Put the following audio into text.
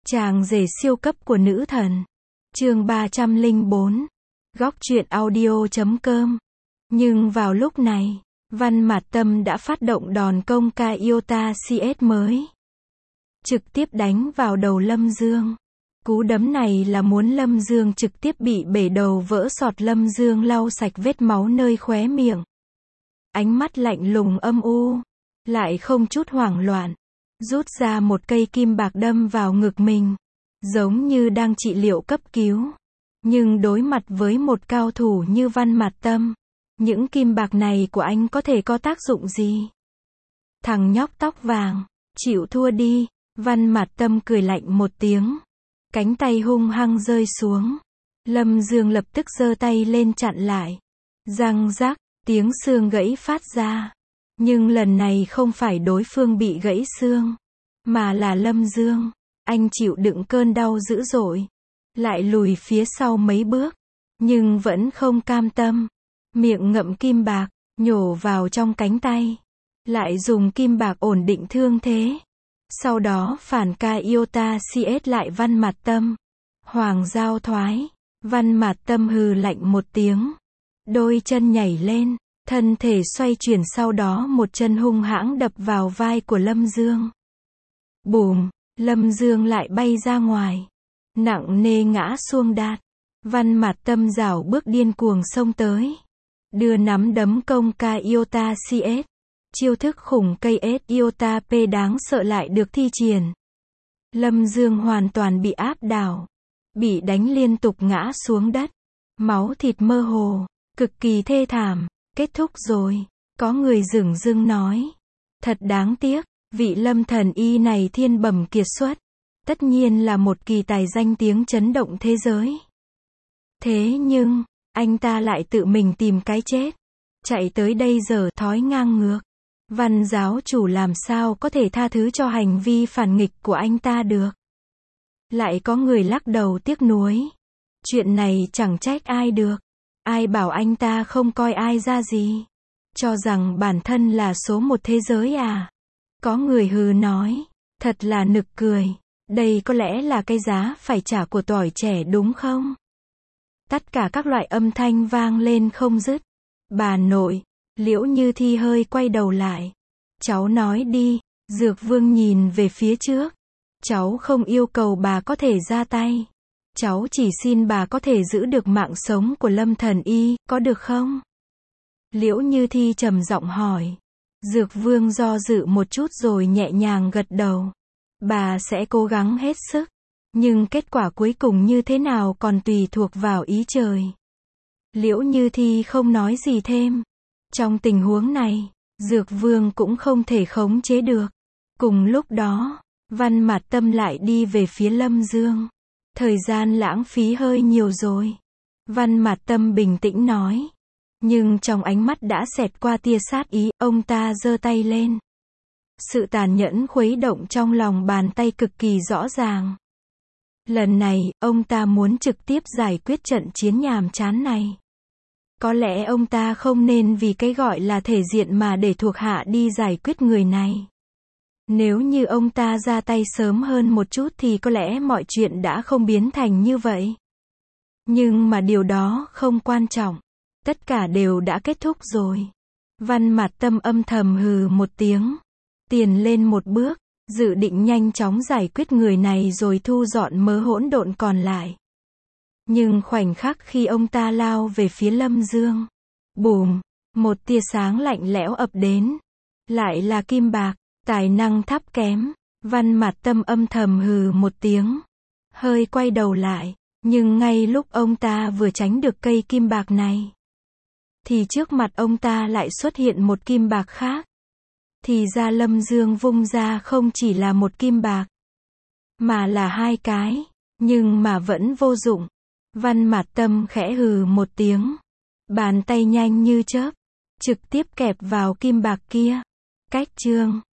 Chàng rể siêu cấp của nữ thần. Chương 304. Góc truyện audio.com. Nhưng vào lúc này, Văn Mạt Tâm đã phát động đòn công ca Iota CS mới. Trực tiếp đánh vào đầu Lâm Dương. Cú đấm này là muốn Lâm Dương trực tiếp bị bể đầu vỡ sọt. Lâm Dương lau sạch vết máu nơi khóe miệng. Ánh mắt lạnh lùng âm u, lại không chút hoảng loạn. Rút ra một cây kim bạc đâm vào ngực mình, giống như đang trị liệu cấp cứu. Nhưng đối mặt với một cao thủ như Văn Mạt Tâm, những kim bạc này của anh có thể có tác dụng gì? Thằng nhóc tóc vàng, chịu thua đi. Văn Mạt Tâm cười lạnh một tiếng. Cánh tay hung hăng rơi xuống. Lâm Dương lập tức giơ tay lên chặn lại. Răng rắc, tiếng xương gãy phát ra. Nhưng lần này không phải đối phương bị gãy xương, mà là Lâm Dương. Anh chịu đựng cơn đau dữ dội, lại lùi phía sau mấy bước, nhưng vẫn không cam tâm. Miệng ngậm kim bạc, nhổ vào trong cánh tay. Lại dùng kim bạc ổn định thương thế. Sau đó phản ca Iota CS lại Văn Mạt Tâm. Hoàng giao thoái. Văn Mạt Tâm hừ lạnh một tiếng. Đôi chân nhảy lên. Thân thể xoay chuyển, sau đó một chân hung hãng đập vào vai của Lâm Dương. Bùm, Lâm Dương lại bay ra ngoài. Nặng nề ngã xuông đát. Văn Mạt Tâm rảo bước điên cuồng xông tới. Đưa nắm đấm công ca Iota CS. Chiêu thức khủng cây S Iota P đáng sợ lại được thi triển. Lâm Dương hoàn toàn bị áp đảo. Bị đánh liên tục ngã xuống đất. Máu thịt mơ hồ. Cực kỳ thê thảm. Kết thúc rồi. Có người dửng dưng nói. Thật đáng tiếc. Vị Lâm thần y này thiên bẩm kiệt xuất. Tất nhiên là một kỳ tài danh tiếng chấn động thế giới. Thế nhưng, anh ta lại tự mình tìm cái chết. Chạy tới đây giờ thói ngang ngược. Văn giáo chủ làm sao có thể tha thứ cho hành vi phản nghịch của anh ta được. Lại có người lắc đầu tiếc nuối. Chuyện này chẳng trách ai được. Ai bảo anh ta không coi ai ra gì. Cho rằng bản thân là số một thế giới à. Có người hừ nói. Thật là nực cười. Đây có lẽ là cái giá phải trả của tuổi trẻ đúng không? Tất cả các loại âm thanh vang lên không dứt. Bà nội. Liễu Như Thi hơi quay đầu lại. Cháu nói đi. Dược Vương nhìn về phía trước. Cháu không yêu cầu bà có thể ra tay. Cháu chỉ xin bà có thể giữ được mạng sống của Lâm thần y, có được không? Liễu Như Thi trầm giọng hỏi. Dược Vương do dự một chút rồi nhẹ nhàng gật đầu. Bà sẽ cố gắng hết sức. Nhưng kết quả cuối cùng như thế nào còn tùy thuộc vào ý trời. Liễu Như Thi không nói gì thêm. Trong tình huống này, Dược Vương cũng không thể khống chế được. Cùng lúc đó, Văn Mạt Tâm lại đi về phía Lâm Dương. Thời gian lãng phí hơi nhiều rồi. Văn Mạt Tâm bình tĩnh nói. Nhưng trong ánh mắt đã xẹt qua tia sát ý, ông ta giơ tay lên. Sự tàn nhẫn khuấy động trong lòng bàn tay cực kỳ rõ ràng. Lần này, ông ta muốn trực tiếp giải quyết trận chiến nhàm chán này. Có lẽ ông ta không nên vì cái gọi là thể diện mà để thuộc hạ đi giải quyết người này. Nếu như ông ta ra tay sớm hơn một chút thì có lẽ mọi chuyện đã không biến thành như vậy. Nhưng mà điều đó không quan trọng. Tất cả đều đã kết thúc rồi. Văn Mạt Tâm âm thầm hừ một tiếng. Tiền lên một bước, dự định nhanh chóng giải quyết người này rồi thu dọn mớ hỗn độn còn lại. Nhưng khoảnh khắc khi ông ta lao về phía Lâm Dương. Bùm, một tia sáng lạnh lẽo ập đến. Lại là kim bạc. Tài năng thấp kém. Văn Mạt Tâm âm thầm hừ một tiếng. Hơi quay đầu lại. Nhưng ngay lúc ông ta vừa tránh được cây kim bạc này, thì trước mặt ông ta lại xuất hiện một kim bạc khác. Thì ra Lâm Dương vung ra không chỉ là một kim bạc, mà là hai cái. Nhưng mà vẫn vô dụng. Văn Mạt Tâm khẽ hừ một tiếng. Bàn tay nhanh như chớp. Trực tiếp kẹp vào kim bạc kia. Cách chương